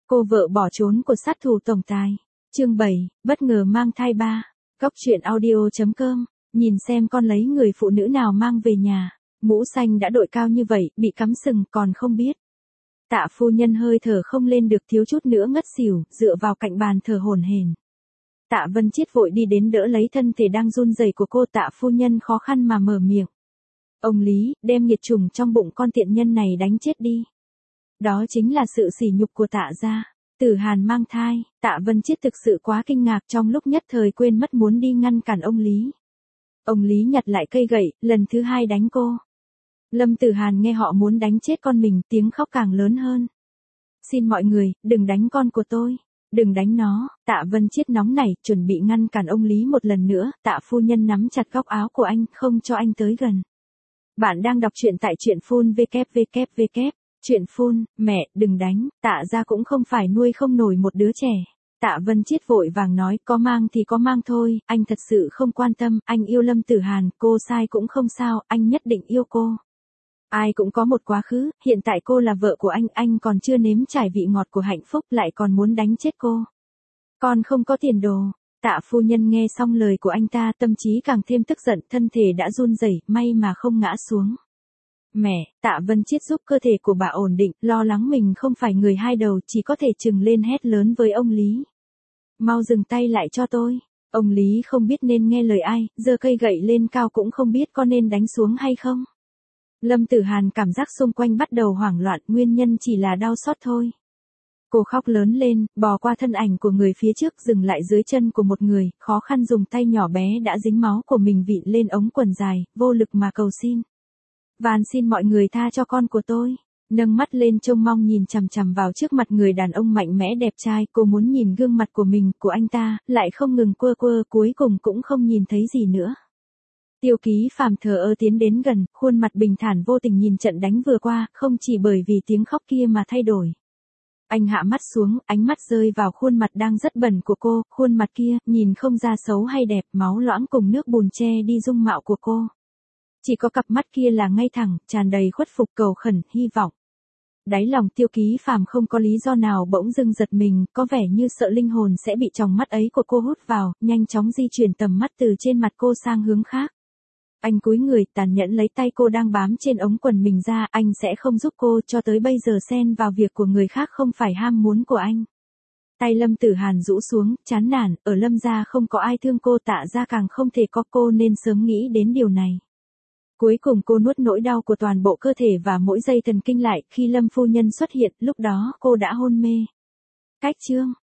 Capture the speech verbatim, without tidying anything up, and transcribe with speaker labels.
Speaker 1: Cô vợ bỏ trốn của sát thủ tổng tài. Chương bảy, bất ngờ mang thai ba. Góc truyện audio chấm com. Nhìn xem con lấy người phụ nữ nào mang về nhà. Mũ xanh đã đội cao như vậy, bị cắm sừng còn không biết. Tạ phu nhân hơi thở không lên được, thiếu chút nữa ngất xỉu, dựa vào cạnh bàn thở hổn hển. Tạ Vân Chiết vội đi đến đỡ lấy thân thể đang run rẩy của cô. Tạ phu nhân khó khăn mà mở miệng. Ông Lý, đem nhiệt trùng trong bụng con tiện nhân này đánh chết đi. Đó chính là sự sỉ nhục của Tạ gia. Tử Hàn mang thai. Tạ Vân Chiết thực sự quá kinh ngạc, trong lúc nhất thời quên mất muốn đi ngăn cản ông Lý. Ông Lý nhặt lại cây gậy, lần thứ hai đánh cô. Lâm Tử Hàn nghe họ muốn đánh chết con mình, tiếng khóc càng lớn hơn. Xin mọi người, đừng đánh con của tôi. Đừng đánh nó. Tạ Vân Chiết nóng nảy, chuẩn bị ngăn cản ông Lý một lần nữa. Tạ phu nhân nắm chặt góc áo của anh, không cho anh tới gần. Bạn đang đọc truyện tại truyện phun vê vê vê vê. Truyện phun, mẹ, đừng đánh, Tạ gia cũng không phải nuôi không nổi một đứa trẻ. Tạ Vân Chiết vội vàng nói, có mang thì có mang thôi, anh thật sự không quan tâm, anh yêu Lâm Tử Hàn, cô sai cũng không sao, anh nhất định yêu cô. Ai cũng có một quá khứ, hiện tại cô là vợ của anh, anh còn chưa nếm trải vị ngọt của hạnh phúc, lại còn muốn đánh chết cô. Con không có tiền đồ. Tạ phu nhân nghe xong lời của anh ta, tâm trí càng thêm tức giận, thân thể đã run rẩy, may mà không ngã xuống. Mẹ, Tạ Vân Chiết giúp cơ thể của bà ổn định, lo lắng mình không phải người hai đầu, chỉ có thể trừng lên hét lớn với ông Lý. Mau dừng tay lại cho tôi. Ông Lý không biết nên nghe lời ai, giơ cây gậy lên cao cũng không biết có nên đánh xuống hay không. Lâm Tử Hàn cảm giác xung quanh bắt đầu hoảng loạn, nguyên nhân chỉ là đau xót thôi. Cô khóc lớn lên, bò qua thân ảnh của người phía trước, dừng lại dưới chân của một người, khó khăn dùng tay nhỏ bé đã dính máu của mình vịn lên ống quần dài, vô lực mà cầu xin. Van xin mọi người tha cho con của tôi. Nâng mắt lên trông mong nhìn chằm chằm vào trước mặt người đàn ông mạnh mẽ đẹp trai, cô muốn nhìn gương mặt của mình, của anh ta, lại không ngừng quơ quơ, cuối cùng cũng không nhìn thấy gì nữa. Tiêu Ký Phàm thờ ơ tiến đến gần, khuôn mặt bình thản vô tình nhìn trận đánh vừa qua, không chỉ bởi vì tiếng khóc kia mà thay đổi. Anh hạ mắt xuống, ánh mắt rơi vào khuôn mặt đang rất bẩn của cô, khuôn mặt kia, nhìn không ra xấu hay đẹp, máu loãng cùng nước bùn che đi dung mạo của cô. Chỉ có cặp mắt kia là ngay thẳng, tràn đầy khuất phục, cầu khẩn, hy vọng. Đáy lòng Tiêu Ký Phàm không có lý do nào bỗng dưng giật mình, có vẻ như sợ linh hồn sẽ bị tròng mắt ấy của cô hút vào, nhanh chóng di chuyển tầm mắt từ trên mặt cô sang hướng khác. Anh cúi người, tàn nhẫn lấy tay cô đang bám trên ống quần mình ra, anh sẽ không giúp cô, cho tới bây giờ xen vào việc của người khác không phải ham muốn của anh. Tay Lâm Tử Hàn rũ xuống, chán nản, ở Lâm gia không có ai thương cô, Tạ gia càng không thể có, cô nên sớm nghĩ đến điều này. Cuối cùng cô nuốt nỗi đau của toàn bộ cơ thể và mỗi dây thần kinh lại, khi Lâm phu nhân xuất hiện, lúc đó cô đã hôn mê. Cách chương